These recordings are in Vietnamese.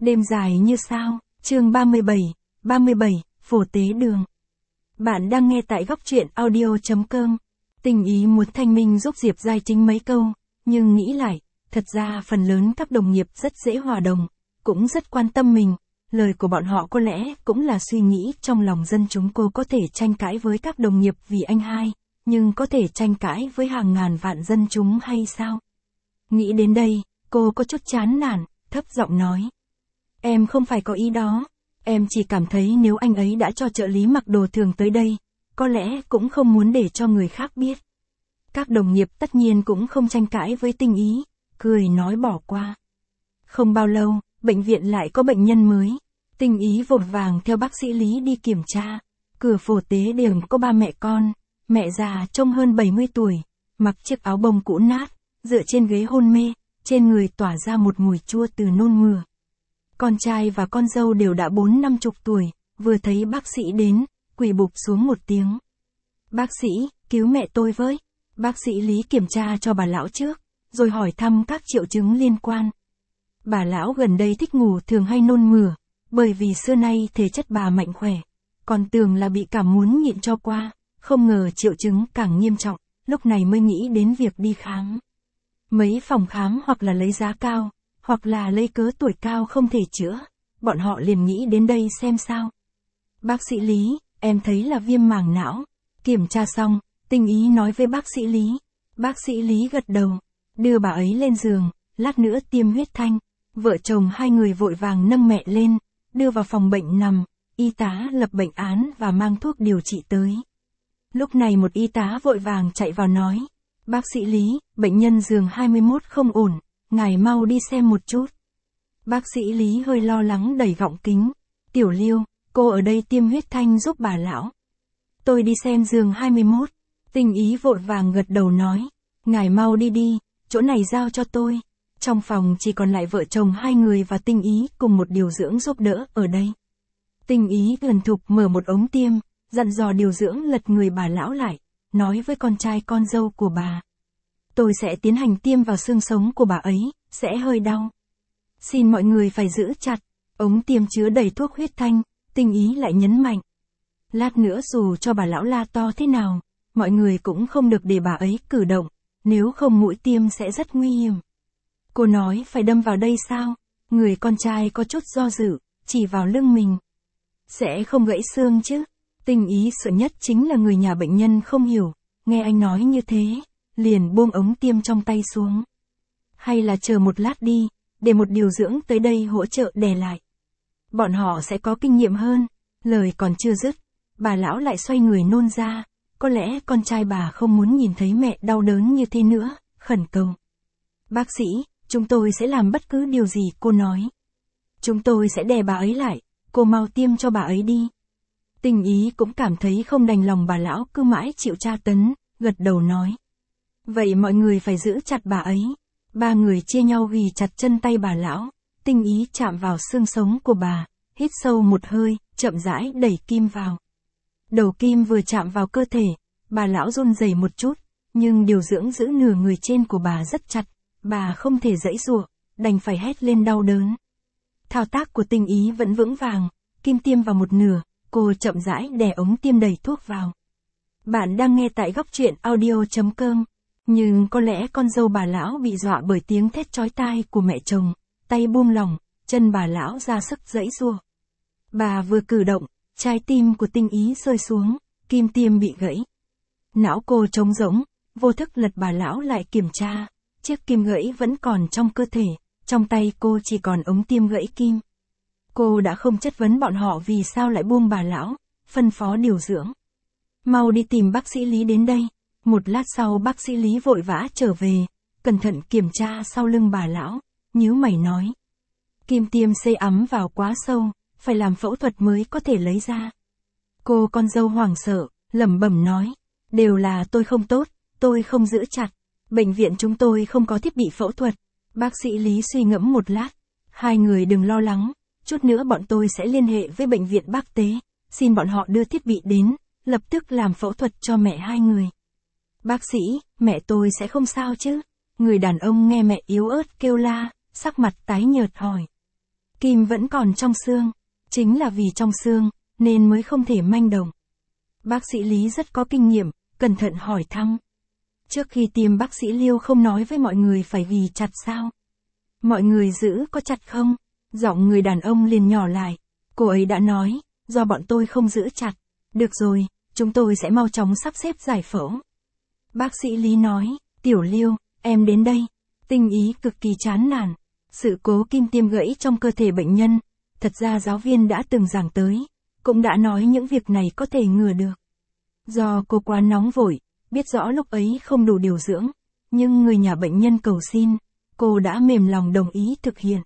Đêm dài như sao, chương 37, Phổ Tế Đường. Bạn đang nghe tại góc truyện audio.com. Tình ý muốn thanh minh giúp Diệp Giai Trinh mấy câu, nhưng nghĩ lại, thật ra phần lớn các đồng nghiệp rất dễ hòa đồng, cũng rất quan tâm mình. Lời của bọn họ có lẽ cũng là suy nghĩ trong lòng dân chúng. Cô có thể tranh cãi với các đồng nghiệp vì anh hai, nhưng có thể tranh cãi với hàng ngàn vạn dân chúng hay sao? Nghĩ đến đây, cô có chút chán nản, thấp giọng nói. Em không phải có ý đó, em chỉ cảm thấy nếu anh ấy đã cho trợ lý mặc đồ thường tới đây, có lẽ cũng không muốn để cho người khác biết. Các đồng nghiệp tất nhiên cũng không tranh cãi với Tinh Ý, cười nói bỏ qua. Không bao lâu, bệnh viện lại có bệnh nhân mới. Tinh Ý vội vàng theo bác sĩ Lý đi kiểm tra. Cửa Phổ Tế Đường có ba mẹ con, mẹ già trông hơn 70 tuổi, mặc chiếc áo bông cũ nát, dựa trên ghế hôn mê, trên người tỏa ra một mùi chua từ nôn mửa. Con trai và con dâu đều đã 40-50 tuổi, vừa thấy bác sĩ đến, quỳ bụp xuống một tiếng. Bác sĩ, cứu mẹ tôi với. Bác sĩ Lý kiểm tra cho bà lão trước, rồi hỏi thăm các triệu chứng liên quan. Bà lão gần đây thích ngủ thường hay nôn mửa, bởi vì xưa nay thể chất bà mạnh khỏe, còn tưởng là bị cảm muốn nhịn cho qua, không ngờ triệu chứng càng nghiêm trọng, lúc này mới nghĩ đến việc đi khám. Mấy phòng khám hoặc là lấy giá cao, hoặc là lấy cớ tuổi cao không thể chữa, bọn họ liền nghĩ đến đây xem sao. Bác sĩ Lý, em thấy là viêm màng não. Kiểm tra xong, Tinh Ý nói với bác sĩ Lý. Bác sĩ Lý gật đầu, đưa bà ấy lên giường, lát nữa tiêm huyết thanh. Vợ chồng hai người vội vàng nâng mẹ lên, đưa vào phòng bệnh nằm, y tá lập bệnh án và mang thuốc điều trị tới. Lúc này một y tá vội vàng chạy vào nói, bác sĩ Lý, bệnh nhân giường 21 không ổn, ngài mau đi xem một chút. Bác sĩ Lý hơi lo lắng đẩy gọng kính, Tiểu Liêu, cô ở đây tiêm huyết thanh giúp bà lão. Tôi đi xem giường 21, Tinh Ý vội vàng gật đầu nói, ngài mau đi đi, chỗ này giao cho tôi. Trong phòng chỉ còn lại vợ chồng hai người và Tinh Ý cùng một điều dưỡng giúp đỡ ở đây. Tinh Ý gần thục mở một ống tiêm, dặn dò điều dưỡng lật người bà lão lại, nói với con trai con dâu của bà. Tôi sẽ tiến hành tiêm vào xương sống của bà ấy, sẽ hơi đau. Xin mọi người phải giữ chặt, ống tiêm chứa đầy thuốc huyết thanh, Tinh Ý lại nhấn mạnh. Lát nữa dù cho bà lão la to thế nào, mọi người cũng không được để bà ấy cử động, nếu không mũi tiêm sẽ rất nguy hiểm. Cô nói phải đâm vào đây sao? Người con trai có chút do dự, chỉ vào lưng mình. Sẽ không gãy xương chứ? Tinh Ý sợ nhất chính là người nhà bệnh nhân không hiểu, nghe anh nói như thế, liền buông ống tiêm trong tay xuống. Hay là chờ một lát đi, để một điều dưỡng tới đây hỗ trợ đè lại. Bọn họ sẽ có kinh nghiệm hơn. Lời còn chưa dứt, bà lão lại xoay người nôn ra, có lẽ con trai bà không muốn nhìn thấy mẹ đau đớn như thế nữa, khẩn cầu. Bác sĩ, chúng tôi sẽ làm bất cứ điều gì cô nói. Chúng tôi sẽ đè bà ấy lại, cô mau tiêm cho bà ấy đi. Tinh Ý cũng cảm thấy không đành lòng bà lão cứ mãi chịu tra tấn, gật đầu nói. Vậy mọi người phải giữ chặt bà ấy. Ba người chia nhau ghi chặt chân tay bà lão, Tinh Ý chạm vào xương sống của bà, hít sâu một hơi, chậm rãi đẩy kim vào. Đầu kim vừa chạm vào cơ thể, bà lão run rẩy một chút, nhưng điều dưỡng giữ nửa người trên của bà rất chặt, bà không thể giãy giụa, đành phải hét lên đau đớn. Thao tác của Tinh Ý vẫn vững vàng, kim tiêm vào một nửa, cô chậm rãi đè ống tiêm đầy thuốc vào. Bạn đang nghe tại góc truyện audio.com. Nhưng có lẽ con dâu bà lão bị dọa bởi tiếng thét chói tai của mẹ chồng, tay buông lỏng, chân bà lão ra sức giãy giụa. Bà vừa cử động, trái tim của Tinh Ý rơi xuống, kim tiêm bị gãy. Não cô trống rỗng, vô thức lật bà lão lại kiểm tra, chiếc kim gãy vẫn còn trong cơ thể, trong tay cô chỉ còn ống tiêm gãy kim. Cô đã không chất vấn bọn họ vì sao lại buông bà lão, phân phó điều dưỡng. Mau đi tìm bác sĩ Lý đến đây. Một lát sau bác sĩ Lý vội vã trở về, cẩn thận kiểm tra sau lưng bà lão, nhíu mày nói. Kim tiêm xây ấm vào quá sâu, phải làm phẫu thuật mới có thể lấy ra. Cô con dâu hoảng sợ, lẩm bẩm nói. Đều là tôi không tốt, tôi không giữ chặt. Bệnh viện chúng tôi không có thiết bị phẫu thuật. Bác sĩ Lý suy ngẫm một lát. Hai người đừng lo lắng, chút nữa bọn tôi sẽ liên hệ với bệnh viện Bác Tế, xin bọn họ đưa thiết bị đến, lập tức làm phẫu thuật cho mẹ hai người. Bác sĩ, mẹ tôi sẽ không sao chứ? Người đàn ông nghe mẹ yếu ớt kêu la, sắc mặt tái nhợt hỏi. Kim vẫn còn trong xương. Chính là vì trong xương, nên mới không thể manh động. Bác sĩ Lý rất có kinh nghiệm, cẩn thận hỏi thăm. Trước khi tiêm bác sĩ Liêu không nói với mọi người phải ghi chặt sao? Mọi người giữ có chặt không? Giọng người đàn ông liền nhỏ lại. Cô ấy đã nói, do bọn tôi không giữ chặt. Được rồi, chúng tôi sẽ mau chóng sắp xếp giải phẫu. Bác sĩ Lý nói, Tiểu Liêu, em đến đây. Tinh ý cực kỳ chán nản. Sự cố kim tiêm gãy trong cơ thể bệnh nhân. Thật ra giáo viên đã từng giảng tới, cũng đã nói những việc này có thể ngừa được. Do cô quá nóng vội, biết rõ lúc ấy không đủ điều dưỡng, nhưng người nhà bệnh nhân cầu xin, cô đã mềm lòng đồng ý thực hiện.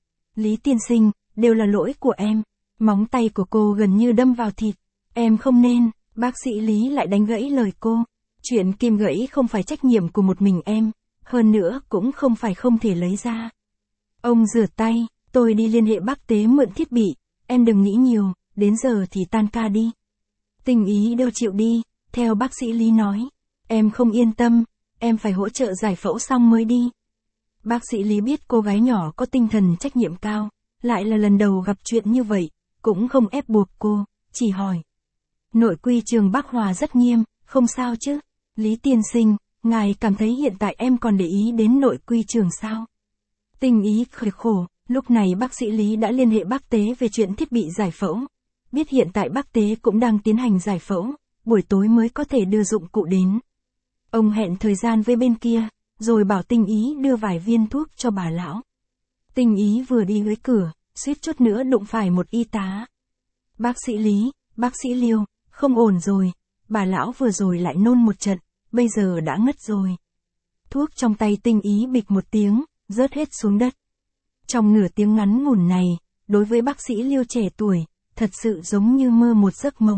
Lý tiên sinh, đều là lỗi của em. Móng tay của cô gần như đâm vào thịt. Em không nên. Bác sĩ Lý lại đánh gãy lời cô. Chuyện kim gãy không phải trách nhiệm của một mình em. Hơn nữa cũng không phải không thể lấy ra. Ông rửa tay, tôi đi liên hệ bác tế mượn thiết bị. Em đừng nghĩ nhiều, đến giờ thì tan ca đi. Tình ý đều chịu đi, theo bác sĩ Lý nói. Em không yên tâm, em phải hỗ trợ giải phẫu xong mới đi. Bác sĩ Lý biết cô gái nhỏ có tinh thần trách nhiệm cao, lại là lần đầu gặp chuyện như vậy, cũng không ép buộc cô, chỉ hỏi. Nội quy trường Bắc Hòa rất nghiêm, không sao chứ? Lý tiên sinh, ngài cảm thấy hiện tại em còn để ý đến nội quy trường sao? Tình ý khởi khổ, lúc này bác sĩ Lý đã liên hệ bác tế về chuyện thiết bị giải phẫu. Biết hiện tại bác tế cũng đang tiến hành giải phẫu, buổi tối mới có thể đưa dụng cụ đến. Ông hẹn thời gian với bên kia, rồi bảo Tinh ý đưa vài viên thuốc cho bà lão. Tinh ý vừa đi dưới cửa, suýt chút nữa đụng phải một y tá. Bác sĩ Lý, bác sĩ Liêu, không ổn rồi, bà lão vừa rồi lại nôn một trận, bây giờ đã ngất rồi. Thuốc trong tay Tinh ý bịch một tiếng, rớt hết xuống đất. Trong nửa tiếng ngắn ngủn này, đối với bác sĩ Liêu trẻ tuổi, thật sự giống như mơ một giấc mộng.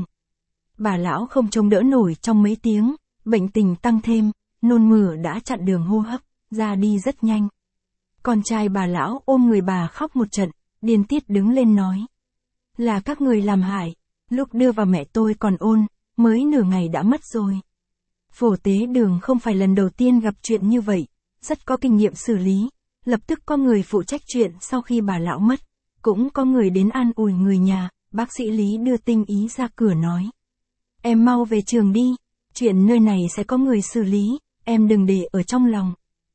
Bà lão không chống đỡ nổi trong mấy tiếng, bệnh tình tăng thêm, nôn mửa đã chặn đường hô hấp, ra đi rất nhanh. Con trai bà lão ôm người bà khóc một trận, điên tiết đứng lên nói. Là các người làm hại, lúc đưa vào mẹ tôi còn ôn, mới nửa ngày đã mất rồi. Phổ tế đường không phải lần đầu tiên gặp chuyện như vậy, rất có kinh nghiệm xử lý, lập tức có người phụ trách chuyện sau khi bà lão mất, cũng có người đến an ủi người nhà, bác sĩ Lý đưa Tinh ý ra cửa nói. Em mau về trường đi, chuyện nơi này sẽ có người xử lý, em đừng để ở trong lòng.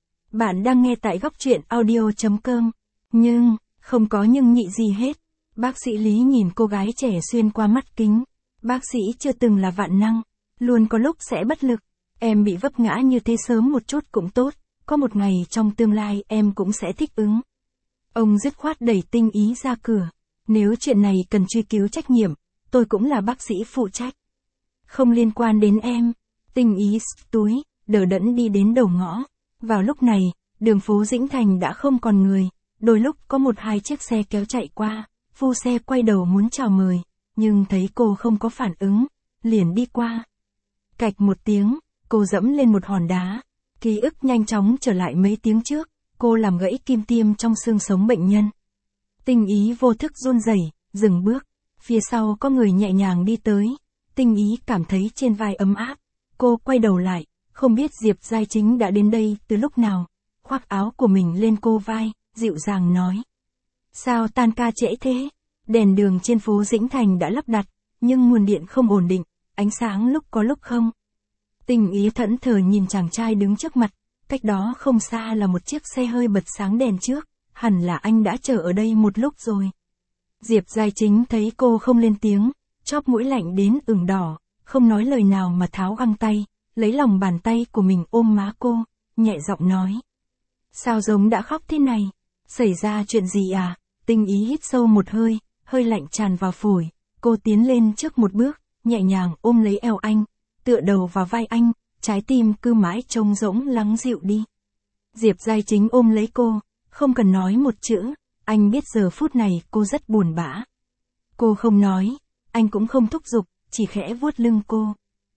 Bạn đang nghe tại góc truyện audio.com, nhưng, không có nhưng nhị gì hết. Bác sĩ Lý nhìn cô gái trẻ xuyên qua mắt kính. Bác sĩ chưa từng là vạn năng, luôn có lúc sẽ bất lực. Em bị vấp ngã như thế sớm một chút cũng tốt, có một ngày trong tương lai em cũng sẽ thích ứng. Ông dứt khoát đẩy Tinh ý ra cửa. Nếu chuyện này cần truy cứu trách nhiệm, tôi cũng là bác sĩ phụ trách. Không liên quan đến em. Tinh ý túi, đờ đẫn đi đến đầu ngõ. Vào lúc này, đường phố Dĩnh Thành đã không còn người, đôi lúc có một hai chiếc xe kéo chạy qua, phu xe quay đầu muốn chào mời, nhưng thấy cô không có phản ứng, liền đi qua. Cạch một tiếng, cô dẫm lên một hòn đá, ký ức nhanh chóng trở lại mấy tiếng trước, cô làm gãy kim tiêm trong xương sống bệnh nhân. Tinh ý vô thức run rẩy, dừng bước, phía sau có người nhẹ nhàng đi tới, Tinh ý cảm thấy trên vai ấm áp, cô quay đầu lại. Không biết Diệp Giai Chính đã đến đây từ lúc nào, khoác áo của mình lên cô vai, dịu dàng nói. Sao tan ca trễ thế? Đèn đường trên phố Dĩnh Thành đã lắp đặt, nhưng nguồn điện không ổn định, ánh sáng lúc có lúc không. Tinh ý thẫn thờ nhìn chàng trai đứng trước mặt, cách đó không xa là một chiếc xe hơi bật sáng đèn trước, hẳn là anh đã chờ ở đây một lúc rồi. Diệp Giai Chính thấy cô không lên tiếng, chóp mũi lạnh đến ửng đỏ, không nói lời nào mà tháo găng tay. Lấy lòng bàn tay của mình ôm má cô, nhẹ giọng nói. Sao giống đã khóc thế này? Xảy ra chuyện gì à? Tinh ý hít sâu một hơi, hơi lạnh tràn vào phổi. Cô tiến lên trước một bước, nhẹ nhàng ôm lấy eo anh, tựa đầu vào vai anh, trái tim cứ mãi trông rỗng lắng dịu đi. Diệp Giai Chính ôm lấy cô, không cần nói một chữ, anh biết giờ phút này cô rất buồn bã. Cô không nói, anh cũng không thúc giục, chỉ khẽ vuốt lưng cô.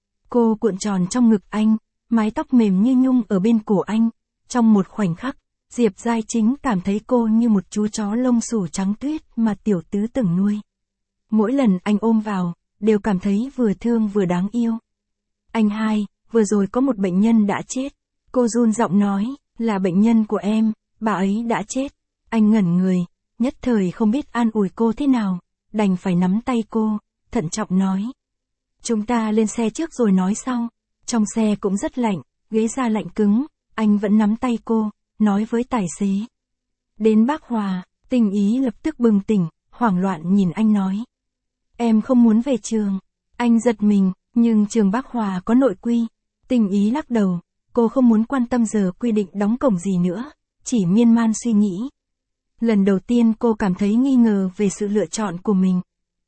Cô cuộn tròn trong ngực anh, mái tóc mềm như nhung ở bên cổ anh. Trong một khoảnh khắc, Diệp Giai Chính cảm thấy cô như một chú chó lông xù trắng tuyết mà tiểu tứ từng nuôi. Mỗi lần anh ôm vào, đều cảm thấy vừa thương vừa đáng yêu. Anh hai, vừa rồi có một bệnh nhân đã chết. Cô run giọng nói, là bệnh nhân của em, bà ấy đã chết. Anh ngẩn người, nhất thời không biết an ủi cô thế nào, đành phải nắm tay cô, thận trọng nói. Chúng ta lên xe trước rồi nói sau. Trong xe cũng rất lạnh, ghế da lạnh cứng, anh vẫn nắm tay cô, nói với tài xế. Đến Bác Hòa, Tình Ý lập tức bừng tỉnh, hoảng loạn nhìn anh nói. Em không muốn về trường. Anh giật mình, nhưng trường Bác Hòa có nội quy. Tình Ý lắc đầu, cô không muốn quan tâm giờ quy định đóng cổng gì nữa, chỉ miên man suy nghĩ. Lần đầu tiên cô cảm thấy nghi ngờ về sự lựa chọn của mình.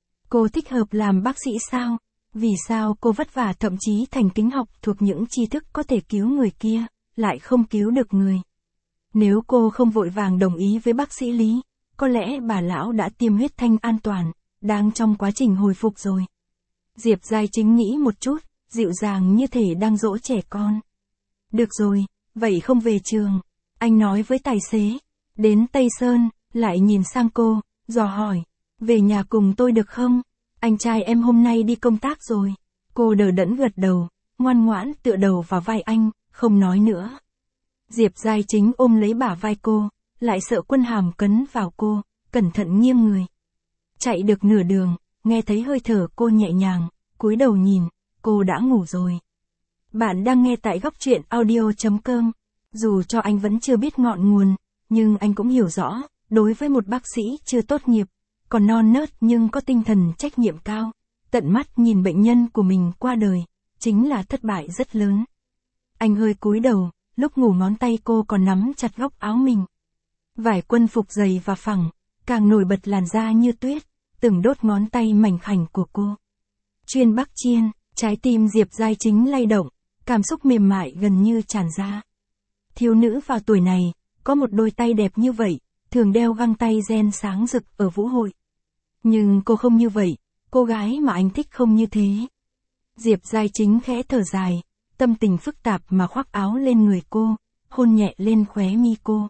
Cô thích hợp làm bác sĩ sao? Vì sao cô vất vả thậm chí thành kính học thuộc những tri thức có thể cứu người kia, lại không cứu được người? Nếu cô không vội vàng đồng ý với bác sĩ Lý, có lẽ bà lão đã tiêm huyết thanh an toàn, đang trong quá trình hồi phục rồi. Diệp Giai Chính nghĩ một chút, dịu dàng như thể đang dỗ trẻ con. Được rồi, vậy không về trường. Anh nói với tài xế. Đến Tây Sơn, lại nhìn sang cô, dò hỏi. Về nhà cùng tôi được không? Anh trai em hôm nay đi công tác rồi. Cô đờ đẫn gật đầu, ngoan ngoãn tựa đầu vào vai anh, không nói nữa. Diệp Giai Chính ôm lấy bả vai cô, lại sợ Quân Hàm cấn vào cô, cẩn thận nghiêng người. Chạy được nửa đường, nghe thấy hơi thở cô nhẹ nhàng, cúi đầu nhìn, cô đã ngủ rồi. Bạn đang nghe tại góc truyện audio.com. Dù cho anh vẫn chưa biết ngọn nguồn, nhưng anh cũng hiểu rõ, đối với một bác sĩ chưa tốt nghiệp, còn non nớt nhưng có tinh thần trách nhiệm cao, tận mắt nhìn bệnh nhân của mình qua đời, chính là thất bại rất lớn. Anh hơi cúi đầu, lúc ngủ ngón tay cô còn nắm chặt góc áo mình. Vải quân phục dày và phẳng, càng nổi bật làn da như tuyết, từng đốt ngón tay mảnh khảnh của cô. Chuyên Bắc Chiên, trái tim Diệp Giai Chính lay động, cảm xúc mềm mại gần như tràn ra. Thiếu nữ vào tuổi này, có một đôi tay đẹp như vậy, thường đeo găng tay ren sáng rực ở vũ hội. Nhưng cô không như vậy, cô gái mà anh thích không như thế. Diệp Giai Chính khẽ thở dài, tâm tình phức tạp mà khoác áo lên người cô, hôn nhẹ lên khóe mi cô.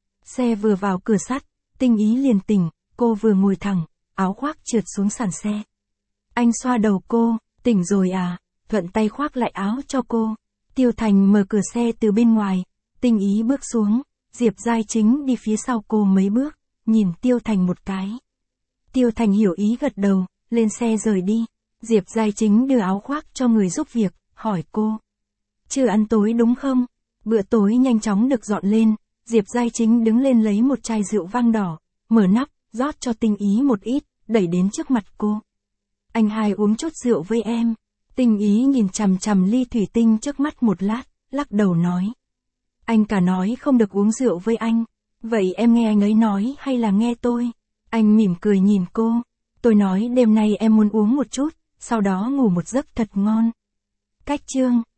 Xe vừa vào cửa sắt, Tình Ý liền tỉnh, cô vừa ngồi thẳng, áo khoác trượt xuống sàn xe. Anh xoa đầu cô, tỉnh rồi à, thuận tay khoác lại áo cho cô. Tiêu Thành mở cửa xe từ bên ngoài, Tình Ý bước xuống, Diệp Giai Chính đi phía sau cô mấy bước, nhìn Tiêu Thành một cái. Tiêu Thành hiểu ý gật đầu, lên xe rời đi. Diệp Giai Chính đưa áo khoác cho người giúp việc, hỏi cô. Chưa ăn tối đúng không? Bữa tối nhanh chóng được dọn lên, Diệp Giai Chính đứng lên lấy một chai rượu vang đỏ, mở nắp, rót cho Tình Ý một ít, đẩy đến trước mặt cô. Anh hai uống chút rượu với em. Tình Ý nhìn chằm chằm ly thủy tinh trước mắt một lát, lắc đầu nói. Anh cả nói không được uống rượu với anh. Vậy em nghe anh ấy nói hay là nghe tôi? Anh mỉm cười nhìn cô. Tôi nói đêm nay em muốn uống một chút, sau đó ngủ một giấc thật ngon. Cách chương